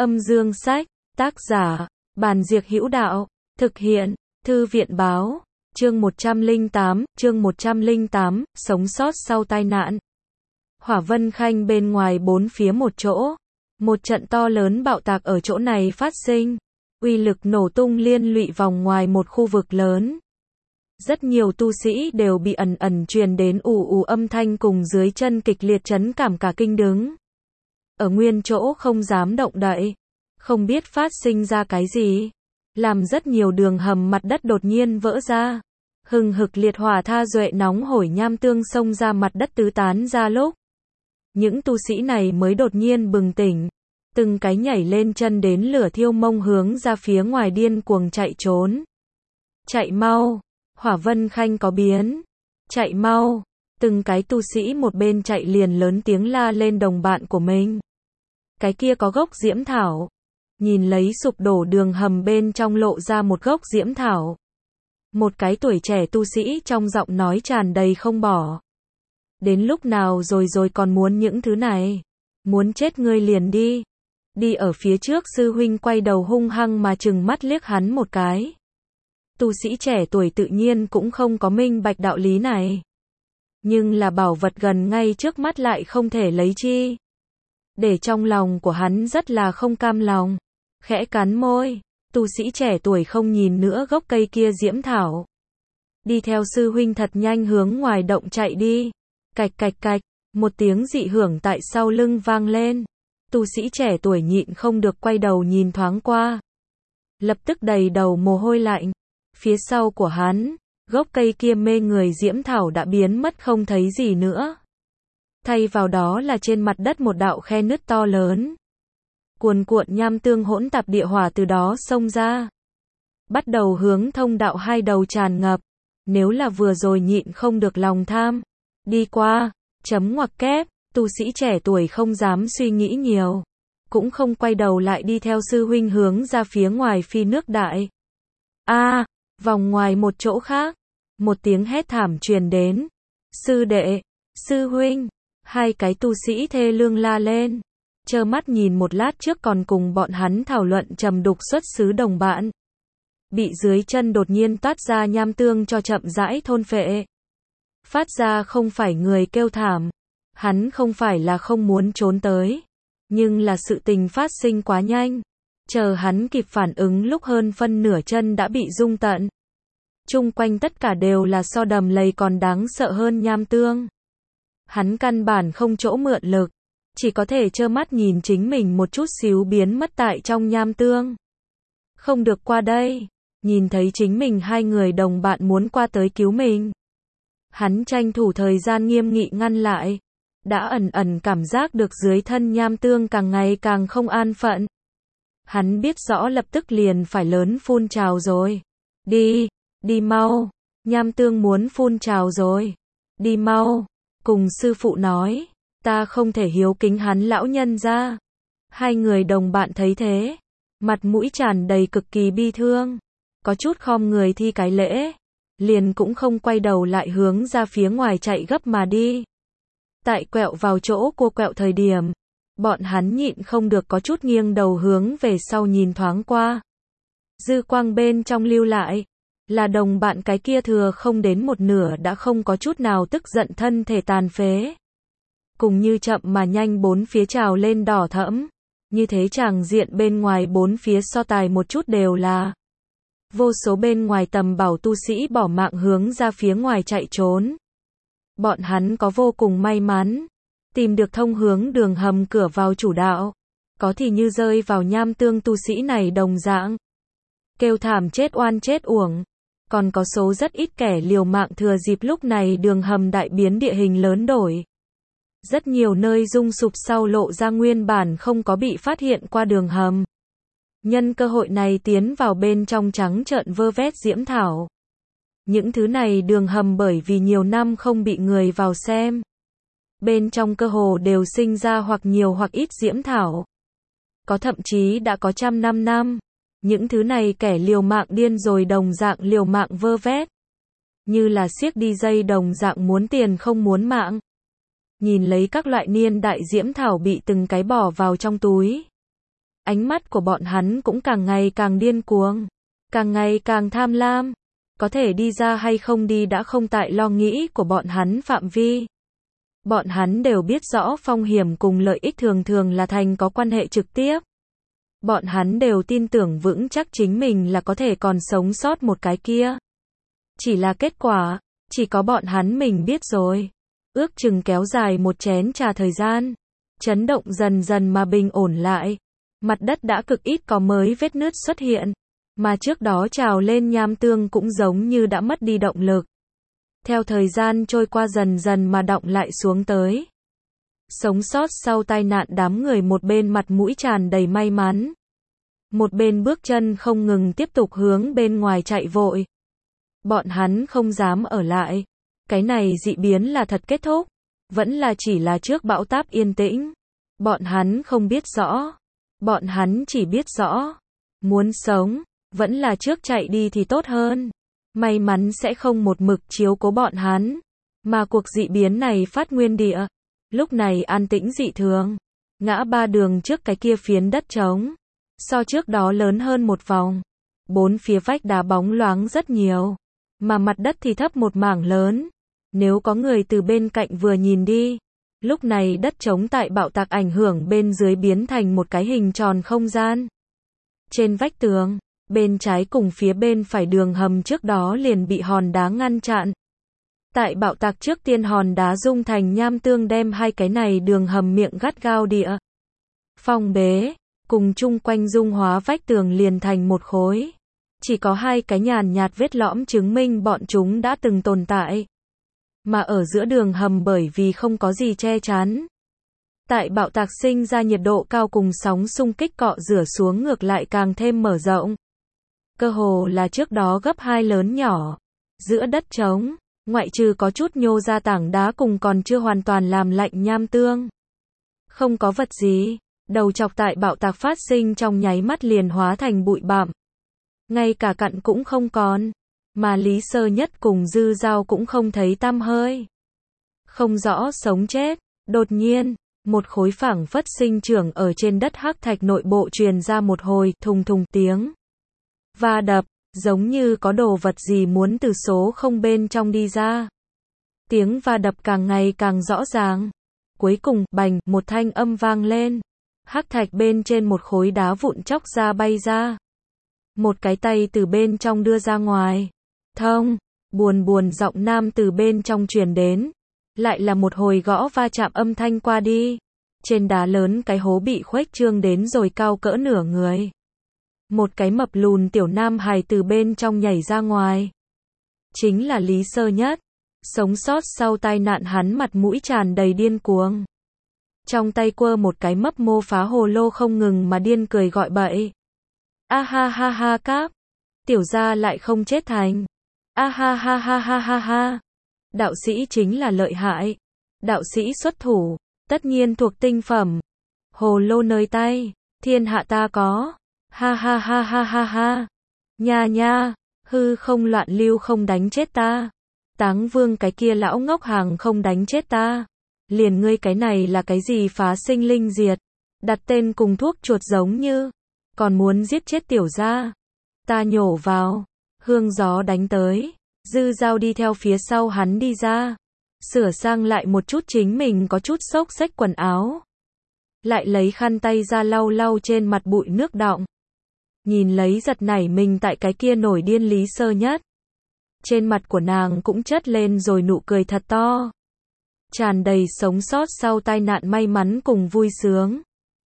Âm dương sách, tác giả, Bàn Diệc Hữu Đạo, thực hiện, Thư viện báo, chương 108, sống sót sau tai nạn. Hỏa Vân Khanh bên ngoài bốn phía một chỗ, một trận to lớn bạo tạc ở chỗ này phát sinh, uy lực nổ tung liên lụy vòng ngoài một khu vực lớn. Rất nhiều tu sĩ đều bị ẩn ẩn truyền đến ù ù âm thanh cùng dưới chân kịch liệt chấn cảm cả kinh đứng. Ở nguyên chỗ không dám động đậy, không biết phát sinh ra cái gì, làm rất nhiều đường hầm mặt đất đột nhiên vỡ ra. Hừng hực liệt hỏa tha duệ nóng hổi nham tương xông ra mặt đất tứ tán ra lúc. Những tu sĩ này mới đột nhiên bừng tỉnh, từng cái nhảy lên chân đến lửa thiêu mông hướng ra phía ngoài điên cuồng chạy trốn. Chạy mau, Hỏa Vân Khanh có biến. Chạy mau, từng cái tu sĩ một bên chạy liền lớn tiếng la lên đồng bạn của mình. Cái kia có gốc diễm thảo. Nhìn lấy sụp đổ đường hầm bên trong lộ ra một gốc diễm thảo. Một cái tuổi trẻ tu sĩ trong giọng nói tràn đầy không bỏ. Đến lúc nào rồi còn muốn những thứ này. Muốn chết ngươi liền đi. Đi ở phía trước sư huynh quay đầu hung hăng mà trừng mắt liếc hắn một cái. Tu sĩ trẻ tuổi tự nhiên cũng không có minh bạch đạo lý này. Nhưng là bảo vật gần ngay trước mắt lại không thể lấy chi. Để trong lòng của hắn rất là không cam lòng. Khẽ cắn môi, tu sĩ trẻ tuổi không nhìn nữa gốc cây kia diễm thảo. Đi theo sư huynh thật nhanh hướng ngoài động chạy đi. Cạch cạch cạch, một tiếng dị hưởng tại sau lưng vang lên. Tu sĩ trẻ tuổi nhịn không được quay đầu nhìn thoáng qua. Lập tức đầy đầu mồ hôi lạnh. Phía sau của hắn, gốc cây kia mê người diễm thảo đã biến mất không thấy gì nữa. Thay vào đó là trên mặt đất một đạo khe nứt to lớn. Cuồn cuộn nham tương hỗn tạp địa hỏa từ đó xông ra. Bắt đầu hướng thông đạo hai đầu tràn ngập. Nếu là vừa rồi nhịn không được lòng tham. Đi qua, chấm ngoặc kép, tu sĩ trẻ tuổi không dám suy nghĩ nhiều. Cũng không quay đầu lại đi theo sư huynh hướng ra phía ngoài phi nước đại. Vòng ngoài một chỗ khác. Một tiếng hét thảm truyền đến. Sư đệ, sư huynh. Hai cái tu sĩ thê lương la lên. Trơ mắt nhìn một lát trước còn cùng bọn hắn thảo luận trầm đục xuất xứ đồng bạn. Bị dưới chân đột nhiên toát ra nham tương cho chậm rãi thôn phệ. Phát ra không phải người kêu thảm. Hắn không phải là không muốn trốn tới. Nhưng là sự tình phát sinh quá nhanh. Chờ hắn kịp phản ứng lúc hơn phân nửa chân đã bị rung tận. Chung quanh tất cả đều là so đầm lầy còn đáng sợ hơn nham tương. Hắn căn bản không chỗ mượn lực. Chỉ có thể trơ mắt nhìn chính mình một chút xíu biến mất tại trong nham tương. Không được qua đây. Nhìn thấy chính mình hai người đồng bạn muốn qua tới cứu mình. Hắn tranh thủ thời gian nghiêm nghị ngăn lại. Đã ẩn ẩn cảm giác được dưới thân nham tương càng ngày càng không an phận. Hắn biết rõ lập tức liền phải lớn phun trào rồi. Đi mau. Nham tương muốn phun trào rồi. Đi mau. Cùng sư phụ nói. Ta không thể hiếu kính hắn lão nhân ra. Hai người đồng bạn thấy thế. Mặt mũi tràn đầy cực kỳ bi thương. Có chút khom người thi cái lễ. Liền cũng không quay đầu lại hướng ra phía ngoài chạy gấp mà đi. Tại quẹo vào chỗ cua quẹo thời điểm. Bọn hắn nhịn không được có chút nghiêng đầu hướng về sau nhìn thoáng qua. Dư quang bên trong lưu lại. Là đồng bạn cái kia thừa không đến một nửa đã không có chút nào tức giận thân thể tàn phế. Cùng như chậm mà nhanh bốn phía trào lên đỏ thẫm. Như thế tràng diện bên ngoài bốn phía so tài một chút đều là. Vô số bên ngoài tầm bảo tu sĩ bỏ mạng hướng ra phía ngoài chạy trốn. Bọn hắn có vô cùng may mắn. Tìm được thông hướng đường hầm cửa vào chủ đạo. Có thì như rơi vào nham tương tu sĩ này đồng dạng. Kêu thảm chết oan chết uổng. Còn có số rất ít kẻ liều mạng thừa dịp lúc này đường hầm đại biến địa hình lớn đổi. Rất nhiều nơi rung sụp sau lộ ra nguyên bản không có bị phát hiện qua đường hầm. Nhân cơ hội này tiến vào bên trong trắng trợn vơ vét diễm thảo. Những thứ này đường hầm bởi vì nhiều năm không bị người vào xem. Bên trong cơ hồ đều sinh ra hoặc nhiều hoặc ít diễm thảo. Có thậm chí đã có 100 năm. Những thứ này kẻ liều mạng điên rồi đồng dạng liều mạng vơ vét. Như là siếc đi dây đồng dạng muốn tiền không muốn mạng. Nhìn lấy các loại niên đại diễm thảo bị từng cái bỏ vào trong túi. Ánh mắt của bọn hắn cũng càng ngày càng điên cuồng, càng ngày càng tham lam. Có thể đi ra hay không đi đã không tại lo nghĩ của bọn hắn phạm vi. Bọn hắn đều biết rõ phong hiểm cùng lợi ích thường thường là thành có quan hệ trực tiếp. Bọn hắn đều tin tưởng vững chắc chính mình là có thể còn sống sót một cái kia. Chỉ là kết quả, chỉ có bọn hắn mình biết rồi. Ước chừng kéo dài một chén trà thời gian. Chấn động dần dần mà bình ổn lại. Mặt đất đã cực ít có mới vết nứt xuất hiện. Mà trước đó trào lên nham tương cũng giống như đã mất đi động lực. Theo thời gian trôi qua dần dần mà đọng lại xuống tới. Sống sót sau tai nạn đám người một bên mặt mũi tràn đầy may mắn. Một bên bước chân không ngừng tiếp tục hướng bên ngoài chạy vội. Bọn hắn không dám ở lại. Cái này dị biến là thật kết thúc. Vẫn là chỉ là trước bão táp yên tĩnh. Bọn hắn không biết rõ. Bọn hắn chỉ biết rõ. Muốn sống, vẫn là trước chạy đi thì tốt hơn. May mắn sẽ không một mực chiếu cố bọn hắn. Mà cuộc dị biến này phát nguyên địa. Lúc này an tĩnh dị thường. Ngã ba đường trước cái kia phiến đất trống. So trước đó lớn hơn một vòng. Bốn phía vách đá bóng loáng rất nhiều. Mà mặt đất thì thấp một mảng lớn. Nếu có người từ bên cạnh vừa nhìn đi. Lúc này đất trống tại bạo tạc ảnh hưởng bên dưới biến thành một cái hình tròn không gian. Trên vách tường, bên trái cùng phía bên phải đường hầm trước đó liền bị hòn đá ngăn chặn. Tại bạo tạc trước tiên hòn đá rung thành nham tương đem hai cái này đường hầm miệng gắt gao địa. Phong bế, cùng chung quanh dung hóa vách tường liền thành một khối. Chỉ có hai cái nhàn nhạt vết lõm chứng minh bọn chúng đã từng tồn tại. Mà ở giữa đường hầm bởi vì không có gì che chắn. Tại bạo tạc sinh ra nhiệt độ cao cùng sóng xung kích cọ rửa xuống ngược lại càng thêm mở rộng. Cơ hồ là trước đó gấp 2 lớn nhỏ. Giữa đất trống, ngoại trừ có chút nhô ra tảng đá cùng còn chưa hoàn toàn làm lạnh nham tương. Không có vật gì, đầu chọc tại bạo tạc phát sinh trong nháy mắt liền hóa thành bụi bặm. Ngay cả cặn cũng không còn. Mà Lý Sơ Nhất cùng Dư Dao cũng không thấy tăm hơi. Không rõ sống chết. Đột nhiên, một khối phảng phất sinh trưởng ở trên đất hắc thạch nội bộ truyền ra một hồi thùng thùng tiếng. Va đập, giống như có đồ vật gì muốn từ số không bên trong đi ra. Tiếng va đập càng ngày càng rõ ràng. Cuối cùng, bành, một thanh âm vang lên. Hắc thạch bên trên một khối đá vụn chóc ra bay ra. Một cái tay từ bên trong đưa ra ngoài. Thông, buồn giọng nam từ bên trong truyền đến. Lại là một hồi gõ va chạm âm thanh qua đi. Trên đá lớn cái hố bị khuếch trương đến rồi cao cỡ nửa người. Một cái mập lùn tiểu nam hài từ bên trong nhảy ra ngoài. Chính là Lý Sơ Nhất. Sống sót sau tai nạn hắn mặt mũi tràn đầy điên cuồng. Trong tay quơ một cái mấp mô phá hồ lô không ngừng mà điên cười gọi bậy. A ha ha ha cáp. Tiểu gia lại không chết thành. A ha ha ha ha ha ha. Đạo sĩ chính là lợi hại. Đạo sĩ xuất thủ, tất nhiên thuộc tinh phẩm. Hồ lô nơi tay, thiên hạ ta có. Ha ha ha ha ha ha. Nha nha, hư không loạn lưu không đánh chết ta. Táng Vương cái kia lão ngốc hàng không đánh chết ta. Liền ngươi cái này là cái gì phá sinh linh diệt. Đặt tên cùng thuốc chuột giống như. Còn muốn giết chết tiểu gia. Ta nhổ vào. Hương gió đánh tới. Dư Dao đi theo phía sau hắn đi ra. Sửa sang lại một chút chính mình có chút xốc xếch quần áo. Lại lấy khăn tay ra lau lau trên mặt bụi nước đọng. Nhìn lấy giật nảy mình tại cái kia nổi điên Lý Sơ Nhất. Trên mặt của nàng cũng chất lên rồi nụ cười thật to. Tràn đầy sống sót sau tai nạn may mắn cùng vui sướng.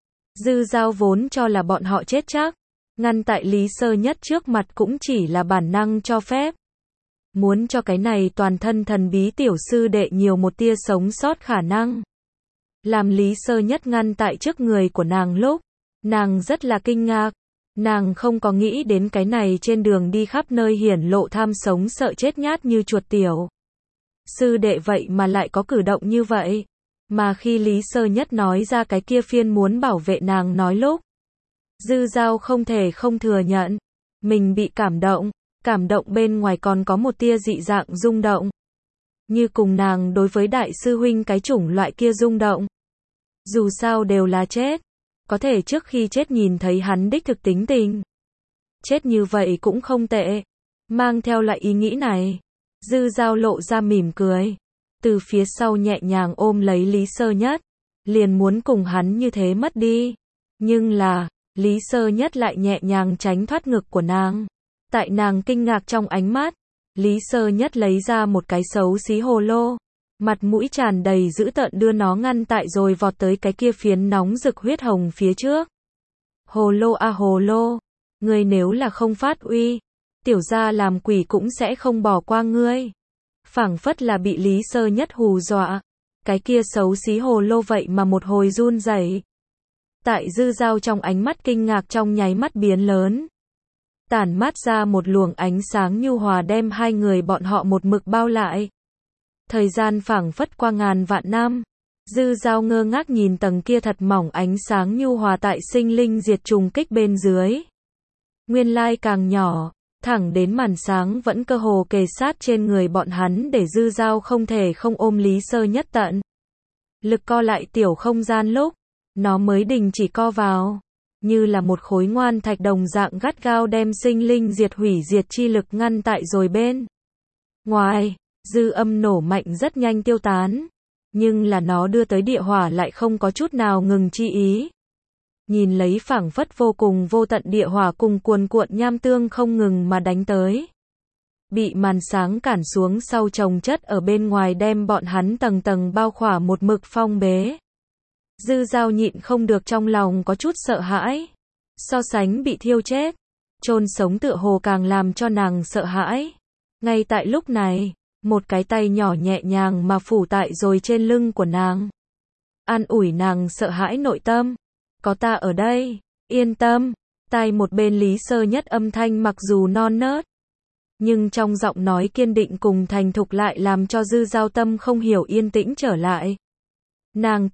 Dư Dao vốn cho là bọn họ chết chắc. Ngăn tại Lý Sơ Nhất trước mặt cũng chỉ là bản năng cho phép. Muốn cho cái này toàn thân thần bí tiểu sư đệ nhiều một tia sống sót khả năng. Làm Lý Sơ Nhất ngăn tại trước người của nàng lúc. Nàng rất là kinh ngạc. Nàng không có nghĩ đến cái này trên đường đi khắp nơi hiển lộ tham sống sợ chết nhát như chuột tiểu. Sư đệ vậy mà lại có cử động như vậy. Mà khi Lý Sơ Nhất nói ra cái kia phiên muốn bảo vệ nàng nói lúc. Dư Dao không thể không thừa nhận. Mình bị cảm động bên ngoài còn có một tia dị dạng rung động. Như cùng nàng đối với đại sư huynh cái chủng loại kia rung động. Dù sao đều là chết. Có thể trước khi chết nhìn thấy hắn đích thực tính tình. Chết như vậy cũng không tệ. Mang theo loại ý nghĩ này, Dư Dao lộ ra mỉm cười. Từ phía sau nhẹ nhàng ôm lấy Lý Sơ Nhất. Liền muốn cùng hắn như thế mất đi. Nhưng là, Lý Sơ Nhất lại nhẹ nhàng tránh thoát ngực của nàng. Tại nàng kinh ngạc trong ánh mắt, Lý Sơ Nhất lấy ra một cái xấu xí hồ lô. Mặt mũi tràn đầy dữ tợn đưa nó ngăn tại rồi vọt tới cái kia phiến nóng rực huyết hồng phía trước. Hồ lô à hồ lô, ngươi nếu là không phát uy, tiểu gia làm quỷ cũng sẽ không bỏ qua ngươi. Phảng phất là bị Lý Sơ Nhất hù dọa. Cái kia xấu xí hồ lô vậy mà một hồi run rẩy. Tại Dư Dao trong ánh mắt kinh ngạc trong nháy mắt biến lớn. Tản mát ra một luồng ánh sáng nhu hòa đem hai người bọn họ một mực bao lại. Thời gian phảng phất qua ngàn vạn năm. Dư Dao ngơ ngác nhìn tầng kia thật mỏng ánh sáng nhu hòa tại sinh linh diệt trùng kích bên dưới. Nguyên lai càng nhỏ, thẳng đến màn sáng vẫn cơ hồ kề sát trên người bọn hắn để Dư Dao không thể không ôm Lý Sơ Nhất tận. Lực co lại tiểu không gian lúc, nó mới đình chỉ co vào. Như là một khối ngoan thạch đồng dạng gắt gao đem sinh linh diệt hủy diệt chi lực ngăn tại rồi bên ngoài. Dư âm nổ mạnh rất nhanh tiêu tán. Nhưng là nó đưa tới địa hỏa lại không có chút nào ngừng chi ý. Nhìn lấy phảng phất vô cùng vô tận địa hỏa cùng cuồn cuộn nham tương không ngừng mà đánh tới. Bị màn sáng cản xuống sau chồng chất ở bên ngoài đem bọn hắn tầng tầng bao khỏa một mực phong bế. Dư Dao nhịn không được trong lòng có chút sợ hãi. So sánh bị thiêu chết, chôn sống tựa hồ càng làm cho nàng sợ hãi. Ngay tại lúc này, một cái tay nhỏ nhẹ nhàng mà phủ tại rồi trên lưng của nàng. An ủi nàng sợ hãi nội tâm. Có ta ở đây, yên tâm. Tai một bên Lý Sơ Nhất âm thanh mặc dù non nớt, nhưng trong giọng nói kiên định cùng thành thục lại làm cho Dư Dao tâm không hiểu yên tĩnh trở lại. Nàng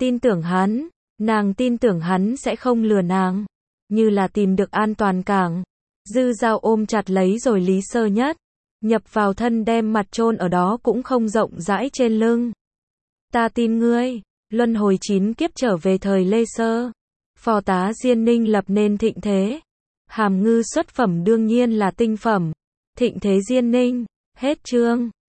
tin tưởng hắn sẽ không lừa nàng. Như là tìm được an toàn cảng. Dư Dao ôm chặt lấy rồi Lý Sơ Nhất. Nhập vào thân đem mặt chôn ở đó cũng không rộng rãi trên lưng. Ta tin ngươi, luân hồi 9 kiếp trở về thời Lê Sơ. Phò tá Diên Ninh lập nên thịnh thế. Hàm ngư xuất phẩm đương nhiên là tinh phẩm. Thịnh thế Diên Ninh, hết chương.